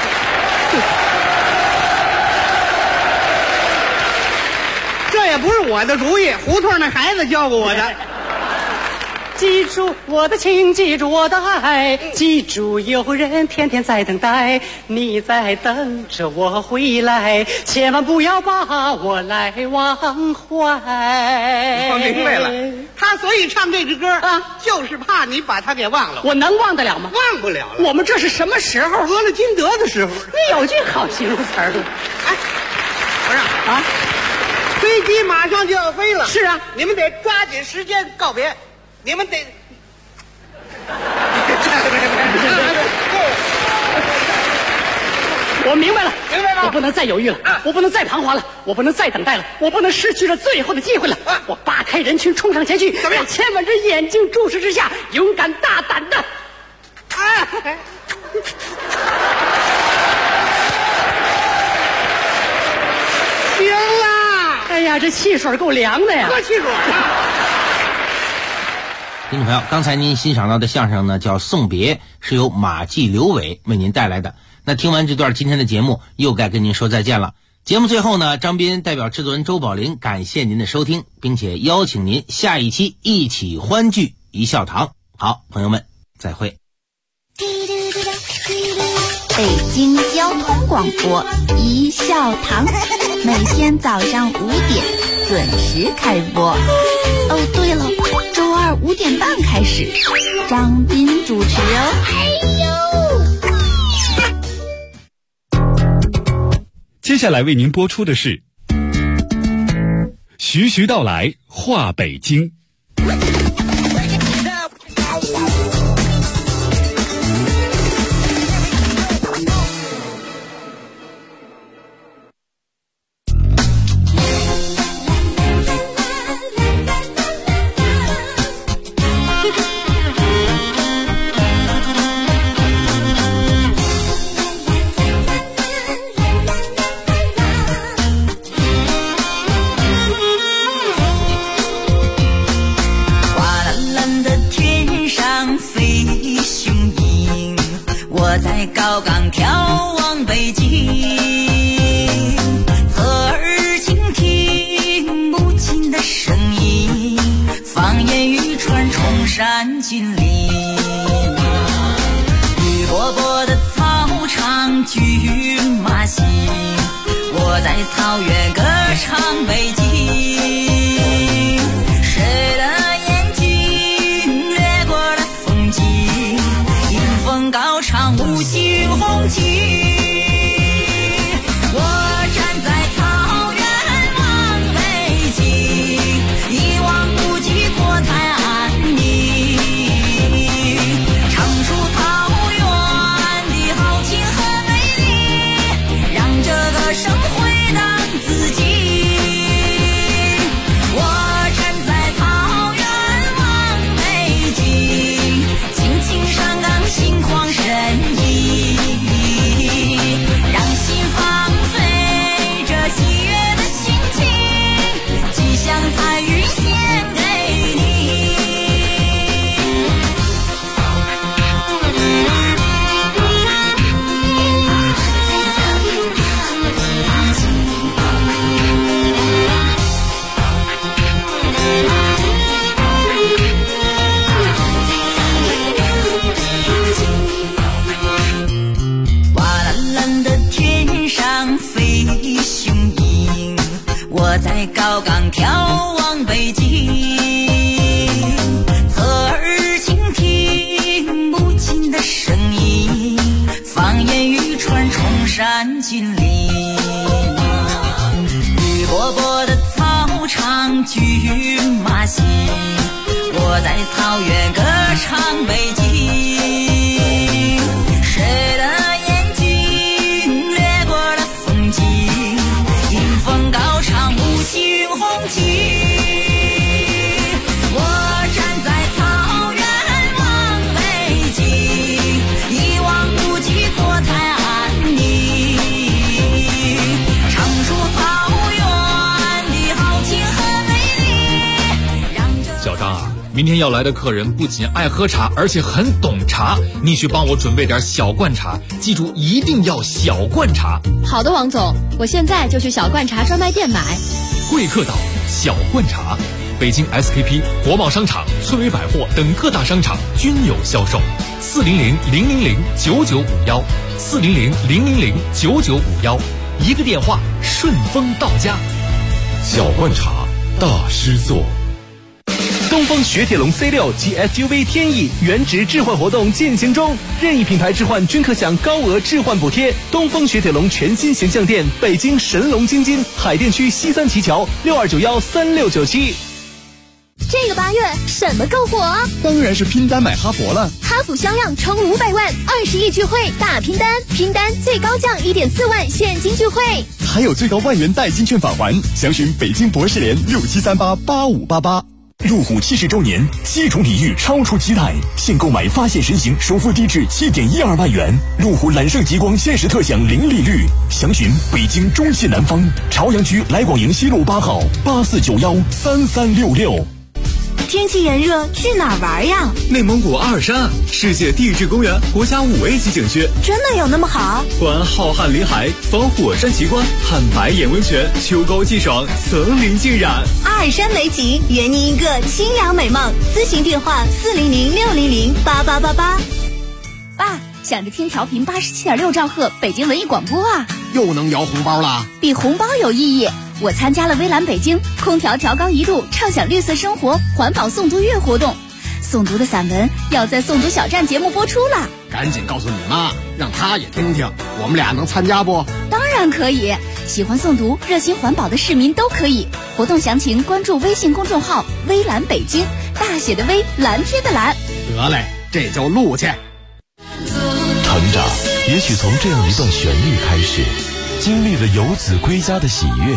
这也不是我的主意，胡同那孩子教过我的。 记住我的情，记住我的爱，记住有人天天在等待，你在等着我回来，千万不要把我来忘怀。 我明白了，他所以唱这支歌啊，就是怕你把他给忘了。 我能忘得了吗？ 忘不了了。 我们这是什么时候？ 得了金德的时候。 你有句好形容词儿。 哎，不是啊，飞机马上就要飞了。 是啊， 你们得抓紧时间告别。你们得， 我明白了， 明白了， 我不能再犹豫了，我不能再彷徨了，我不能再等待了，我不能失去了最后的机会了。我扒开人群冲上前去， 怎么样？ 千万只眼睛注视之下，勇敢大胆的， 行了。 哎呀，这汽水够凉的呀！ 喝汽水啊！ 听众朋友，刚才您欣赏到的相声呢叫《送别》，是由马季、刘伟为您带来的。那听完这段今天的节目，又该跟您说再见了。节目最后呢，张斌代表制作人周宝林感谢您的收听，并且邀请您下一期一起欢聚一笑堂。好，朋友们，再会。 北京交通广播一笑堂，每天早上5点准时开播。哦，对了，周二5点半开始，张斌主持哦。 接下来为您播出的是徐徐道来话北京。 高岗眺望北京，侧耳倾听母亲的声音，放眼欲穿崇山峻岭，绿萝卜的操场，骏马行，我在草原歌唱北京，谁的眼睛掠过了风景，迎风高唱五星红旗。我站在草原望北京，一望无际国泰安宁，唱出草原的豪情和美丽，让这个生回荡自己。我站在草原望北京，轻轻上岗心旷神怡，让心放飞这喜悦的心情，吉祥彩云献给你。瓦蓝蓝的天上飞雄鹰，我在高岗眺望北京，侧耳倾听母亲的声音，方言语传崇山峻岭，绿波波的草场骏马行，我在草原歌唱北京，谁的眼睛掠过了风景，迎风高唱五星红旗。我站在草原望北京，一望无际国泰安宁，唱出草原的豪情和美丽，让这小张啊，明天要来的客人不仅爱喝茶，而且很懂茶，你去帮我准备点小罐茶，记住一定要小罐茶。 好的，王总，我现在就去小罐茶专卖店买。 贵客岛小罐茶，北京 SKP、国贸商场、翠微百货等各大商场均有销售。400-000-9951，400-000-9951，一个电话顺丰到家。 小罐茶，大师做。 东风雪铁龙 C6 及 SUV 天翼原值置换活动进行中，任意品牌置换均可享高额置换补贴。东风雪铁龙全新形象店，北京神龙京津海淀区西三旗桥62913697。 这个8月什么够火？ 当然是拼单买哈佛了。 哈弗销量冲500万，20亿聚会大拼单，拼单最高降1.4万现金聚会， 还有最高万元代金券返还。详询北京博士联67388588。 路虎70周年，7重礼遇超出期待，现购买发现神行首付低至7.12万元，路虎揽胜极光限时特享零利率。详询北京中信南方朝阳区来广营西路8号84913366。 天气炎热，去哪儿玩呀？ 内蒙古阿尔山，世界地质公园国家5A级景区， 真的有那么好？ 观浩瀚林海，访火山奇观，看白眼温泉，秋高气爽，层林尽染。 阿尔山美景，圆你一个清凉美梦。咨询电话400-600-8888。爸，想着听调频87.6兆赫北京文艺广播啊， 又能摇红包了？ 比红包有意义。我参加了微蓝北京空调调高1度，畅享绿色生活环保诵读月活动，诵读的散文要在诵读小站节目播出了。 赶紧告诉你妈，让她也听听，我们俩能参加不？ 当然可以，喜欢诵读、热心环保的市民都可以。活动详情关注微信公众号微蓝北京，大写的微，蓝天的蓝。 得嘞，这就录去。 成长也许从这样一段旋律开始，经历了游子归家的喜悦，